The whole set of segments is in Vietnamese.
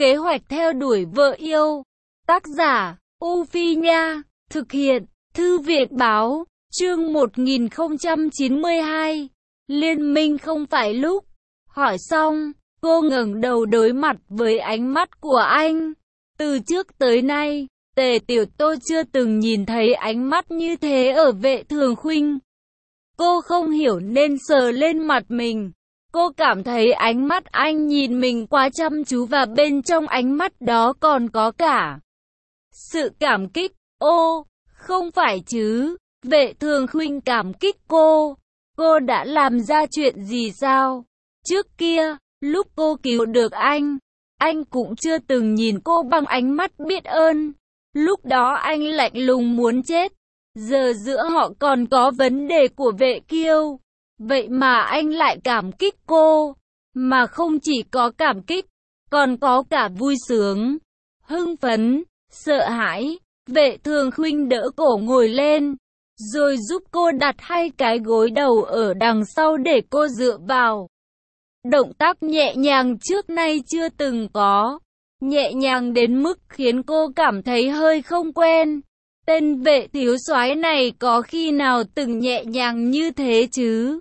Kế hoạch theo đuổi vợ yêu. Tác giả, U Phi Nha. Thực hiện, Thư viện Báo. Chương 1092. Liên minh không phải lúc. Hỏi xong, cô ngẩng đầu đối mặt với ánh mắt của anh. Từ trước tới nay, Tề Tiểu Tô chưa từng nhìn thấy ánh mắt như thế ở Vệ Thường Khuynh. Cô không hiểu nên sờ lên mặt mình. Cô cảm thấy ánh mắt anh nhìn mình quá chăm chú và bên trong ánh mắt đó còn có cả sự cảm kích. Ô, không phải chứ, Vệ Thường Khuynh cảm kích cô. Cô đã làm ra chuyện gì sao? Trước kia, lúc cô cứu được anh cũng chưa từng nhìn cô bằng ánh mắt biết ơn. Lúc đó anh lạnh lùng muốn chết. Giờ giữa họ còn có vấn đề của Vệ Kiêu. Vậy mà anh lại cảm kích cô. Mà không chỉ có cảm kích, còn có cả vui sướng, hưng phấn, sợ hãi. Vệ Thường Khuynh đỡ cổ ngồi lên, rồi giúp cô đặt hai cái gối đầu ở đằng sau để cô dựa vào. Động tác nhẹ nhàng trước nay chưa từng có. Nhẹ nhàng đến mức khiến cô cảm thấy hơi không quen. Tên Vệ thiếu soái này có khi nào từng nhẹ nhàng như thế chứ?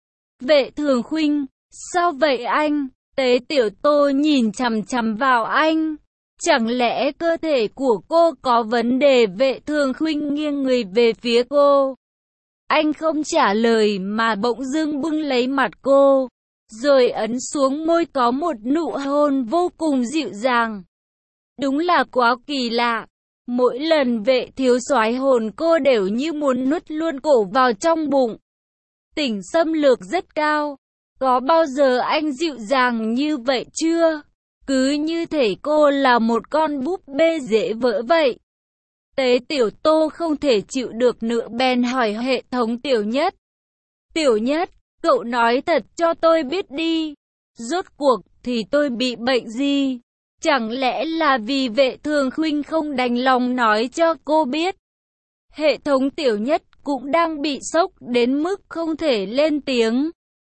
Vệ Thường Khuynh, sao vậy anh? Tế Tiểu Tô nhìn chằm chằm vào anh. Chẳng lẽ cơ thể của cô có vấn đề? Vệ Thường Khuynh nghiêng người về phía cô. Anh không trả lời mà bỗng dưng bưng lấy mặt cô, rồi ấn xuống môi có một nụ hôn vô cùng dịu dàng. Đúng là quá kỳ lạ. Mỗi lần Vệ thiếu soái hôn cô đều như muốn nuốt luôn cổ vào trong bụng. Tỉnh xâm lược rất cao. Có bao giờ anh dịu dàng như vậy chưa? Cứ như thể cô là một con búp bê dễ vỡ vậy. Tế Tiểu Tô không thể chịu được nữa bèn hỏi hệ thống Tiểu Nhất. Tiểu Nhất, cậu nói thật cho tôi biết đi. Rốt cuộc thì tôi bị bệnh gì? Chẳng lẽ là vì Vệ Thường Khuynh không đành lòng nói cho cô biết? Hệ thống Tiểu Nhất cũng đang bị sốc đến mức không thể lên tiếng.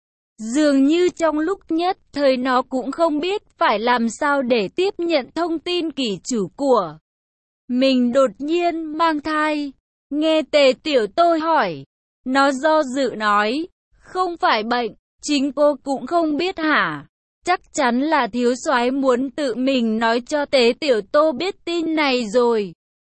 Dường như trong lúc nhất thời nó cũng không biết phải làm sao để tiếp nhận thông tin kỷ chủ của mình đột nhiên mang thai. Nghe Tề Tiểu Tô hỏi, nó do dự nói, không phải bệnh, chính cô cũng không biết hả? Chắc chắn là thiếu soái muốn tự mình nói cho Tề Tiểu Tô biết tin này rồi.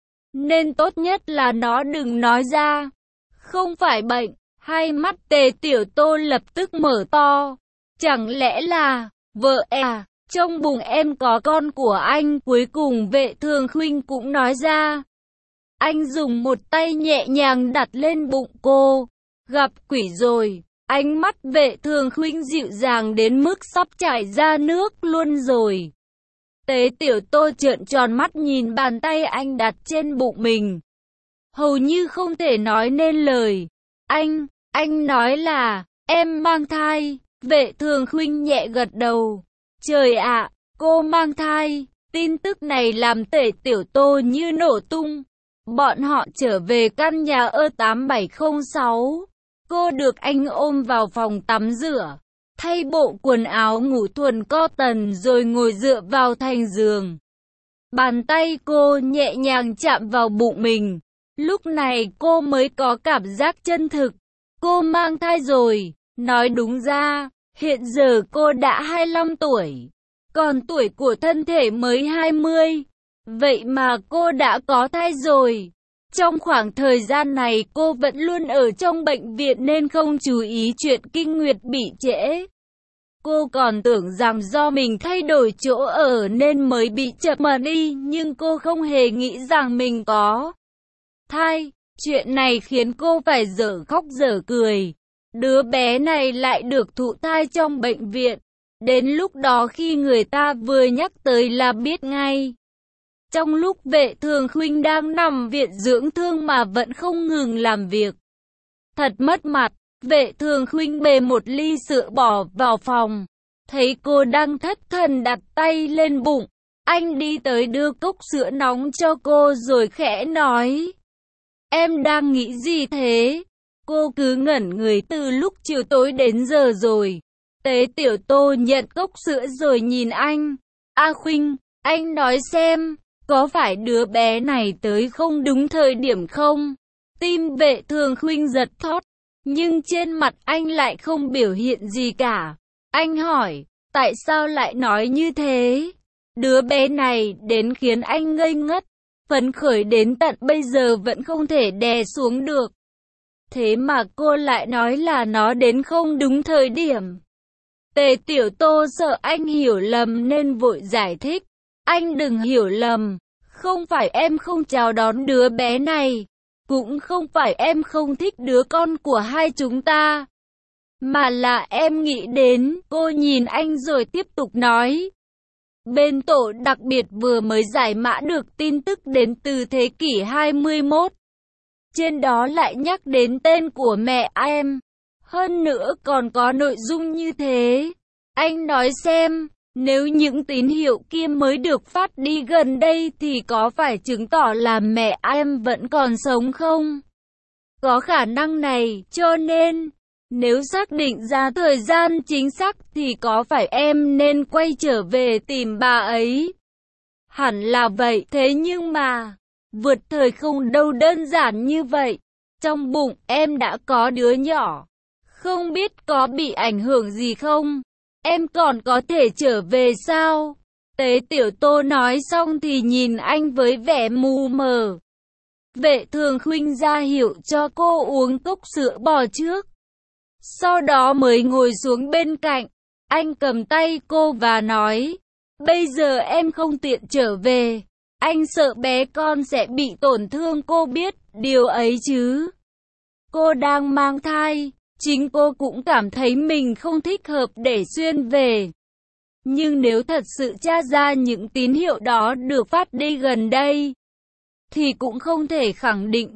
Nên tốt nhất là nó đừng nói ra. Không phải bệnh. Hai mắt Tề Tiểu Tô lập tức mở to. Chẳng lẽ là vợ à? Trong bụng em có con của anh. Cuối cùng Vệ Thường Khuynh cũng nói ra. Anh dùng một tay nhẹ nhàng đặt lên bụng cô. Gặp quỷ rồi. Ánh mắt Vệ Thường Khuynh dịu dàng đến mức sắp chảy ra nước luôn rồi. Tế Tiểu Tô trợn tròn mắt nhìn bàn tay anh đặt trên bụng mình. Hầu như không thể nói nên lời. Anh nói là, em mang thai. Vệ Thường Khuynh nhẹ gật đầu. Trời ạ, cô mang thai. Tin tức này làm Tề Tiểu Tô như nổ tung. Bọn họ trở về căn nhà ở 8706. Cô được anh ôm vào phòng tắm rửa, thay bộ quần áo ngủ thuần cotton rồi ngồi dựa vào thành giường. Bàn tay cô nhẹ nhàng chạm vào bụng mình. Lúc này cô mới có cảm giác chân thực. Cô mang thai rồi. Nói đúng ra, hiện giờ cô đã 25 tuổi. Còn tuổi của thân thể mới 20. Vậy mà cô đã có thai rồi. Trong khoảng thời gian này cô vẫn luôn ở trong bệnh viện nên không chú ý chuyện kinh nguyệt bị trễ. Cô còn tưởng rằng do mình thay đổi chỗ ở nên mới bị chậm đi, nhưng cô không hề nghĩ rằng mình có thai. Chuyện này khiến cô phải dở khóc dở cười. Đứa bé này lại được thụ thai trong bệnh viện. Đến lúc đó khi người ta vừa nhắc tới là biết ngay. Trong lúc Vệ Thường Khuynh đang nằm viện dưỡng thương mà vẫn không ngừng làm việc. Thật mất mặt, Vệ Thường Khuynh bê một ly sữa bỏ vào phòng. Thấy cô đang thất thần đặt tay lên bụng. Anh đi tới đưa cốc sữa nóng cho cô rồi khẽ nói. Em đang nghĩ gì thế? Cô cứ ngẩn người từ lúc chiều tối đến giờ rồi. Tế Tiểu Tô nhận cốc sữa rồi nhìn anh. A Khuynh, Anh nói xem, có phải đứa bé này tới không đúng thời điểm không? Tim Vệ Thường Khuynh giật thót, nhưng trên mặt anh lại không biểu hiện gì cả. Anh hỏi, tại sao lại nói như thế? Đứa bé này đến khiến anh ngây ngất, phấn khởi đến tận bây giờ vẫn không thể đè xuống được. Thế mà cô lại nói là nó đến không đúng thời điểm. Tề Tiểu Tô sợ anh hiểu lầm nên vội giải thích. Anh đừng hiểu lầm, không phải em không chào đón đứa bé này, cũng không phải em không thích đứa con của hai chúng ta, mà là em nghĩ đến. Cô nhìn anh rồi tiếp tục nói. Bên tổ đặc biệt vừa mới giải mã được tin tức đến từ thế kỷ 21. Trên đó lại nhắc đến tên của mẹ em. Hơn nữa còn có nội dung như thế. Anh nói xem, nếu những tín hiệu kia mới được phát đi gần đây thì có phải chứng tỏ là mẹ em vẫn còn sống không? Có khả năng này, cho nên, nếu xác định ra thời gian chính xác thì có phải em nên quay trở về tìm bà ấy? Hẳn là vậy, thế nhưng mà, vượt thời không đâu đơn giản như vậy. Trong bụng em đã có đứa nhỏ, không biết có bị ảnh hưởng gì không? Em còn có thể trở về sao? Tế Tiểu Tô nói xong thì nhìn anh với vẻ mù mờ. Vệ Thường Khuynh ra hiệu cho cô uống cốc sữa bò trước. Sau đó mới ngồi xuống bên cạnh. Anh cầm tay cô và nói, bây giờ em không tiện trở về. Anh sợ bé con sẽ bị tổn thương, cô biết điều ấy chứ. Cô đang mang thai. Chính cô cũng cảm thấy mình không thích hợp để xuyên về. Nhưng nếu thật sự tra ra những tín hiệu đó được phát đi gần đây, thì cũng không thể khẳng định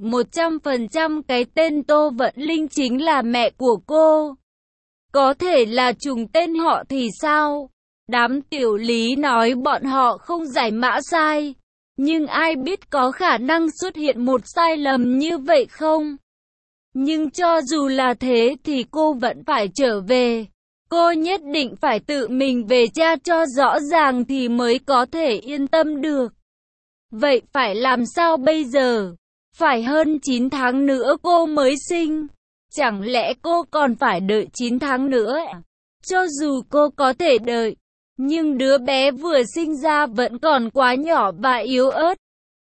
100% cái tên Tô Vận Linh chính là mẹ của cô. Có thể là trùng tên họ thì sao? Đám tiểu lý nói bọn họ không giải mã sai. Nhưng ai biết có khả năng xuất hiện một sai lầm như vậy không? Nhưng cho dù là thế thì cô vẫn phải trở về. Cô nhất định phải tự mình về tra cho rõ ràng thì mới có thể yên tâm được. Vậy phải làm sao bây giờ? Phải hơn 9 tháng nữa cô mới sinh. Chẳng lẽ cô còn phải đợi 9 tháng nữa? Cho dù cô có thể đợi, nhưng đứa bé vừa sinh ra vẫn còn quá nhỏ và yếu ớt.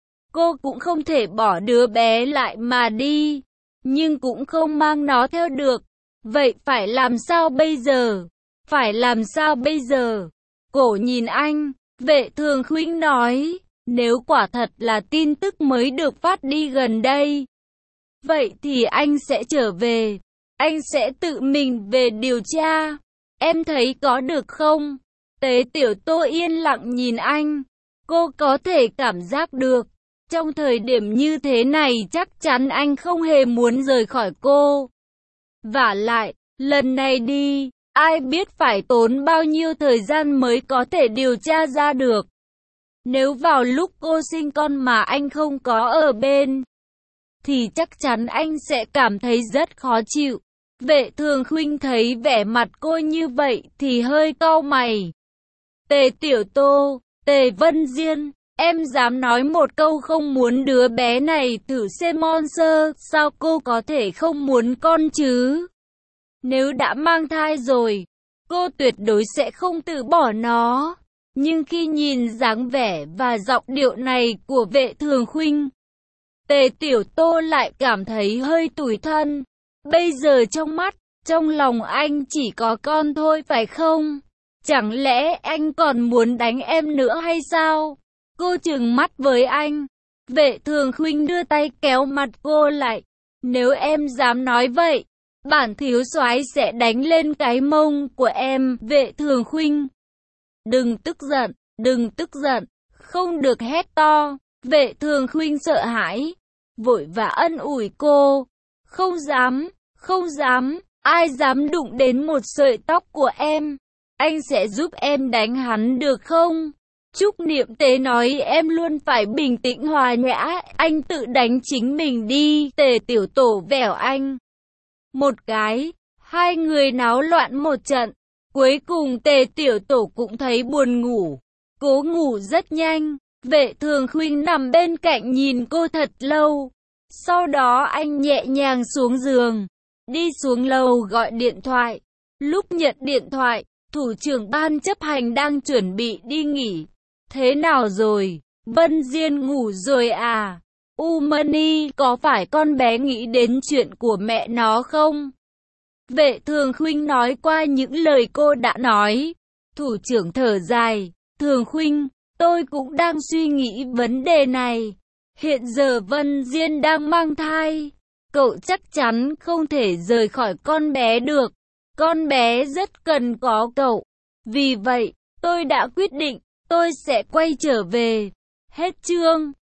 Cô cũng không thể bỏ đứa bé lại mà đi, nhưng cũng không mang nó theo được. Vậy phải làm sao bây giờ? Phải làm sao bây giờ? Cổ nhìn anh, Vệ Thường Khuynh nói, nếu quả thật là tin tức mới được phát đi gần đây, vậy thì anh sẽ trở về. Anh sẽ tự mình về điều tra. Em thấy có được không? Tế Tiểu Tô yên lặng nhìn anh. Cô có thể cảm giác được. Trong thời điểm như thế này chắc chắn anh không hề muốn rời khỏi cô. Vả lại, lần này đi, ai biết phải tốn bao nhiêu thời gian mới có thể điều tra ra được. Nếu vào lúc cô sinh con mà anh không có ở bên, thì chắc chắn anh sẽ cảm thấy rất khó chịu. Vệ Thường Khuynh thấy vẻ mặt cô như vậy thì hơi cau mày. Tề Tiểu Tô, Tề Vân Diên, em dám nói một câu không muốn đứa bé này thử xem monster, sao cô có thể không muốn con chứ? Nếu đã mang thai rồi, cô tuyệt đối sẽ không từ bỏ nó. Nhưng khi nhìn dáng vẻ và giọng điệu này của Vệ Thường Khuynh, Tề Tiểu Tô lại cảm thấy hơi tủi thân. Bây giờ trong mắt, trong lòng anh chỉ có con thôi phải không? Chẳng lẽ anh còn muốn đánh em nữa hay sao? Cô trừng mắt với anh. Vệ Thường Khuynh đưa tay kéo mặt cô lại. Nếu em dám nói vậy, bản thiếu soái sẽ đánh lên cái mông của em. Vệ Thường Khuynh, đừng tức giận, đừng tức giận, không được hét to. Vệ Thường Khuynh sợ hãi, vội vã ân ủi cô. Không dám, không dám, ai dám đụng đến một sợi tóc của em. Anh sẽ giúp em đánh hắn được không? Trúc Niệm Tế nói em luôn phải bình tĩnh hòa nhã, anh tự đánh chính mình đi. Tề Tiểu Tổ vẻo anh một cái, hai người náo loạn một trận. Cuối cùng Tề Tiểu Tổ cũng thấy buồn ngủ. cố ngủ rất nhanh. Vệ Thường Khuynh nằm bên cạnh nhìn cô thật lâu. Sau đó anh nhẹ nhàng xuống giường, đi xuống lầu gọi điện thoại. Lúc nhận điện thoại, thủ trưởng ban chấp hành đang chuẩn bị đi nghỉ. Thế nào rồi? Vân Diên ngủ rồi à? Umani, có phải con bé nghĩ đến chuyện của mẹ nó không? Vệ Thường Khuynh nói qua những lời cô đã nói. Thủ trưởng thở dài. Thường Khuynh, tôi cũng đang suy nghĩ vấn đề này. Hiện giờ Vân Diên đang mang thai. Cậu chắc chắn không thể rời khỏi con bé được. Con bé rất cần có cậu. Vì vậy, tôi đã quyết định, tôi sẽ quay trở về. Hết chương.